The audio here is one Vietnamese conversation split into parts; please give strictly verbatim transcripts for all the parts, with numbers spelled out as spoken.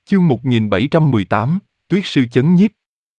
Chương một nghìn bảy trăm mười tám, Tuyết sư chấn nhiếp.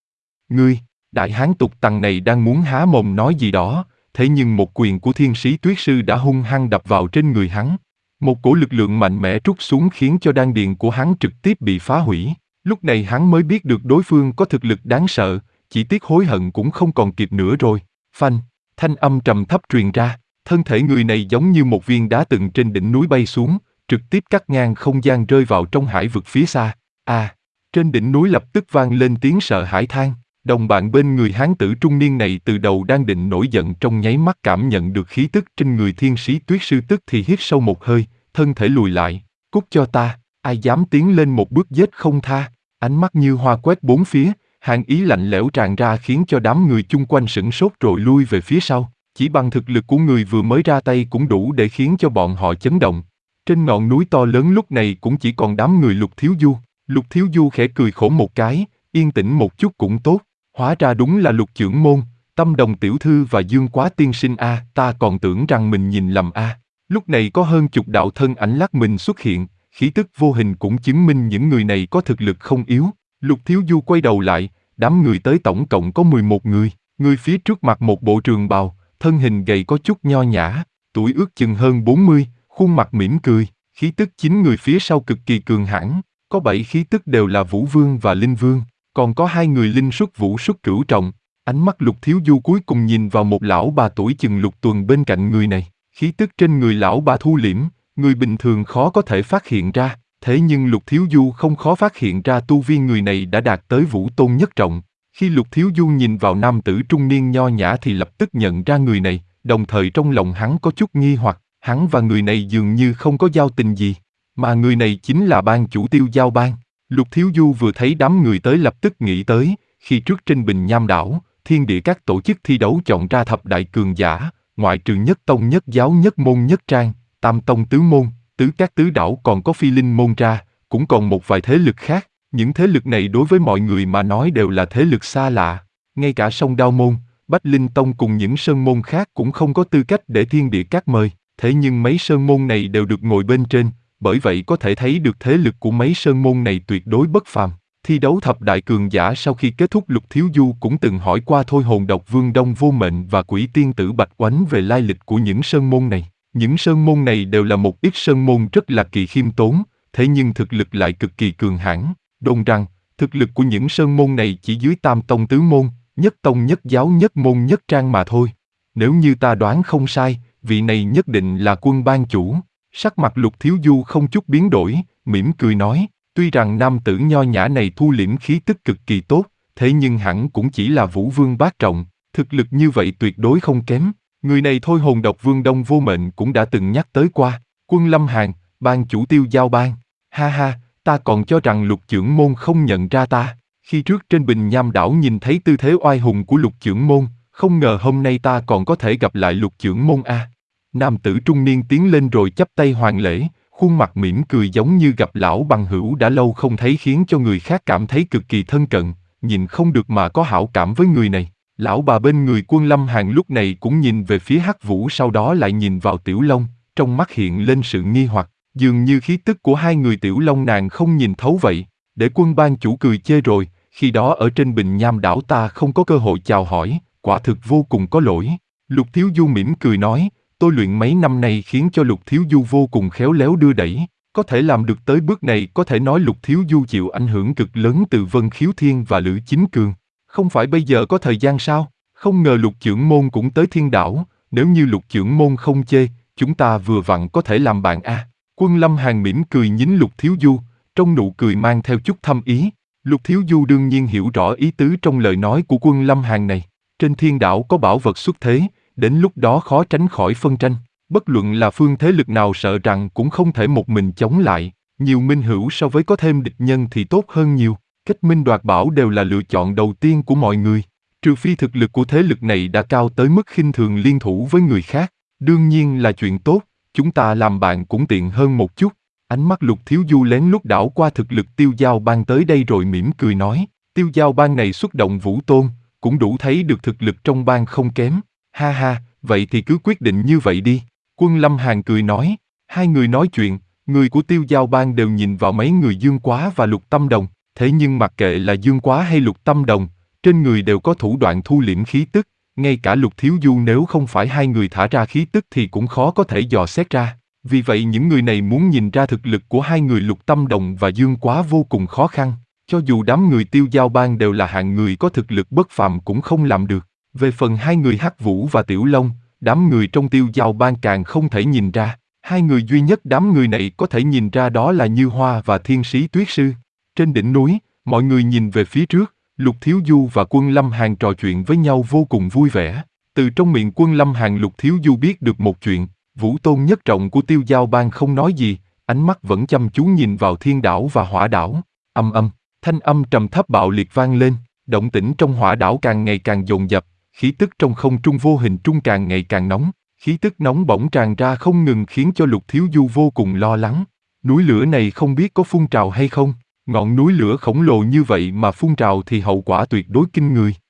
Ngươi, đại hán tục tằng này đang muốn há mồm nói gì đó, thế nhưng một quyền của thiên sĩ Tuyết sư đã hung hăng đập vào trên người hắn. Một cổ lực lượng mạnh mẽ trút xuống khiến cho đan điền của hắn trực tiếp bị phá hủy. Lúc này hắn mới biết được đối phương có thực lực đáng sợ, chỉ tiếc hối hận cũng không còn kịp nữa rồi. Phanh, thanh âm trầm thấp truyền ra, thân thể người này giống như một viên đá từng trên đỉnh núi bay xuống, trực tiếp cắt ngang không gian rơi vào trong hải vực phía xa. À, trên đỉnh núi lập tức vang lên tiếng sợ hãi than. Đồng bạn bên người hán tử trung niên này từ đầu đang định nổi giận trong nháy mắt cảm nhận được khí tức trên người thiên sĩ Tuyết sư tức thì hít sâu một hơi, thân thể lùi lại. Cút cho ta, ai dám tiến lên một bước giết không tha. Ánh mắt như hoa quét bốn phía, hàn ý lạnh lẽo tràn ra khiến cho đám người chung quanh sửng sốt rồi lui về phía sau. Chỉ bằng thực lực của người vừa mới ra tay cũng đủ để khiến cho bọn họ chấn động. Trên ngọn núi to lớn lúc này cũng chỉ còn đám người Lục Thiếu Du. Lục Thiếu Du khẽ cười khổ một cái, yên tĩnh một chút cũng tốt. Hóa ra đúng là Lục trưởng môn, Tâm Đồng tiểu thư và Dương Quá tiên sinh a, à, ta còn tưởng rằng mình nhìn lầm a. À. Lúc này có hơn chục đạo thân ảnh lắc mình xuất hiện, khí tức vô hình cũng chứng minh những người này có thực lực không yếu. Lục Thiếu Du quay đầu lại, đám người tới tổng cộng có mười một người, người phía trước mặc một bộ trường bào, thân hình gầy có chút nho nhã, tuổi ước chừng hơn bốn mươi, khuôn mặt mỉm cười, khí tức chín người phía sau cực kỳ cường hãn, có bảy khí tức đều là Vũ Vương và Linh Vương, còn có hai người Linh xuất Vũ xuất Cửu Trọng. Ánh mắt Lục Thiếu Du cuối cùng nhìn vào một lão bà tuổi chừng lục tuần bên cạnh người này, khí tức trên người lão bà thu liễm, người bình thường khó có thể phát hiện ra, thế nhưng Lục Thiếu Du không khó phát hiện ra tu vi người này đã đạt tới Vũ Tôn nhất trọng. Khi Lục Thiếu Du nhìn vào nam tử trung niên nho nhã thì lập tức nhận ra người này, đồng thời trong lòng hắn có chút nghi hoặc, hắn và người này dường như không có giao tình gì, mà người này chính là ban chủ Tiêu Giao Bang. Lục Thiếu Du vừa thấy đám người tới lập tức nghĩ tới, khi trước trên Bình Nham đảo, Thiên Địa các tổ chức thi đấu chọn ra thập đại cường giả, ngoại trừ nhất tông nhất giáo nhất môn nhất trang, tam tông tứ môn, tứ các tứ đảo còn có phi linh môn ra, cũng còn một vài thế lực khác. Những thế lực này đối với mọi người mà nói đều là thế lực xa lạ, ngay cả Song Đao môn, Bách Linh tông cùng những sơn môn khác cũng không có tư cách để Thiên Địa các mời, thế nhưng mấy sơn môn này đều được ngồi bên trên, bởi vậy có thể thấy được thế lực của mấy sơn môn này tuyệt đối bất phàm. Thi đấu thập đại cường giả sau khi kết thúc, Lục Thiếu Du cũng từng hỏi qua Thôi Hồn Độc Vương Đông Vô Mệnh và Quỷ Tiên Tử Bạch Oánh về lai lịch của những sơn môn này. Những sơn môn này đều là một ít sơn môn rất là kỳ khiêm tốn, thế nhưng thực lực lại cực kỳ cường hãn. Đồn rằng, thực lực của những sơn môn này chỉ dưới tam tông tứ môn, nhất tông nhất giáo nhất môn nhất trang mà thôi. Nếu như ta đoán không sai, vị này nhất định là Quân ban chủ. Sắc mặt Lục Thiếu Du không chút biến đổi, mỉm cười nói, tuy rằng nam tử nho nhã này thu liễm khí tức cực kỳ tốt, thế nhưng hẳn cũng chỉ là Vũ Vương bát trọng, thực lực như vậy tuyệt đối không kém. Người này Thôi Hồn Độc Vương Đông Vô Mệnh cũng đã từng nhắc tới qua, Quân Lâm Hàn, ban chủ Tiêu Giao Bang. Ha ha, ta còn cho rằng Lục trưởng môn không nhận ra ta. Khi trước trên Bình Nham đảo nhìn thấy tư thế oai hùng của Lục trưởng môn, không ngờ hôm nay ta còn có thể gặp lại Lục trưởng môn a. Nam tử trung niên tiến lên rồi chắp tay hoàn lễ, khuôn mặt mỉm cười giống như gặp lão bằng hữu đã lâu không thấy, khiến cho người khác cảm thấy cực kỳ thân cận, nhìn không được mà có hảo cảm với người này. Lão bà bên người Quân Lâm Hàn lúc này cũng nhìn về phía Hắc Vũ, sau đó lại nhìn vào Tiểu Long, trong mắt hiện lên sự nghi hoặc, dường như khí tức của hai người Tiểu Long nàng không nhìn thấu vậy. Để Quân ban chủ cười chê rồi, khi đó ở trên Bình Nham đảo ta không có cơ hội chào hỏi, quả thực vô cùng có lỗi. Lục Thiếu Du mỉm cười nói, tôi luyện mấy năm nay khiến cho Lục Thiếu Du vô cùng khéo léo đưa đẩy, có thể làm được tới bước này có thể nói Lục Thiếu Du chịu ảnh hưởng cực lớn từ Vân Khiếu Thiên và Lữ Chính Cường. Không phải bây giờ có thời gian sao? Không ngờ Lục trưởng môn cũng tới Thiên đảo, nếu như Lục trưởng môn không chê, chúng ta vừa vặn có thể làm bạn a. Quân Lâm Hàn mỉm cười nhính Lục Thiếu Du, trong nụ cười mang theo chút thâm ý. Lục Thiếu Du đương nhiên hiểu rõ ý tứ trong lời nói của Quân Lâm Hàn này. Trên Thiên đảo có bảo vật xuất thế, đến lúc đó khó tránh khỏi phân tranh. Bất luận là phương thế lực nào sợ rằng cũng không thể một mình chống lại. Nhiều minh hữu so với có thêm địch nhân thì tốt hơn nhiều. Kết minh đoạt bảo đều là lựa chọn đầu tiên của mọi người. Trừ phi thực lực của thế lực này đã cao tới mức khinh thường liên thủ với người khác. Đương nhiên là chuyện tốt, chúng ta làm bạn cũng tiện hơn một chút. Ánh mắt Lục Thiếu Du lén lút đảo qua thực lực Tiêu Giao Bang tới đây rồi mỉm cười nói, Tiêu Giao Bang này xuất động Vũ Tôn, cũng đủ thấy được thực lực trong bang không kém. Ha ha, vậy thì cứ quyết định như vậy đi. Quân Lâm Hàn cười nói, hai người nói chuyện, Người của Tiêu Giao Bang đều nhìn vào mấy người Dương Quá và Lục Tâm Đồng, thế nhưng mặc kệ là Dương Quá hay Lục Tâm Đồng, trên người đều có thủ đoạn thu liễm khí tức, ngay cả Lục Thiếu Du nếu không phải hai người thả ra khí tức thì cũng khó có thể dò xét ra. Vì vậy những người này muốn nhìn ra thực lực của hai người Lục Tâm Đồng và Dương Quá vô cùng khó khăn, cho dù đám người Tiêu Giao Bang đều là hạng người có thực lực bất phàm cũng không làm được. Về phần hai người Hắc Vũ và Tiểu Long, đám người trong Tiêu Giao Bang càng không thể nhìn ra. Hai người duy nhất đám người này có thể nhìn ra đó là Như Hoa và Thiên Sĩ Tuyết Sư. Trên đỉnh núi, mọi người nhìn về phía trước, Lục Thiếu Du và Quân Lâm Hàn trò chuyện với nhau vô cùng vui vẻ. Từ trong miệng Quân Lâm Hàn Lục Thiếu Du biết được một chuyện, Vũ Tôn nhất trọng của Tiêu Giao Bang không nói gì, ánh mắt vẫn chăm chú nhìn vào Thiên Đảo và Hỏa Đảo. Âm âm, thanh âm trầm thấp bạo liệt vang lên, động tĩnh trong Hỏa Đảo càng ngày càng dồn dập, khí tức trong không trung vô hình trung càng ngày càng nóng. Khí tức nóng bỏng tràn ra không ngừng khiến cho Lục Thiếu Du vô cùng lo lắng. Núi lửa này không biết có phun trào hay không, ngọn núi lửa khổng lồ như vậy mà phun trào thì hậu quả tuyệt đối kinh người.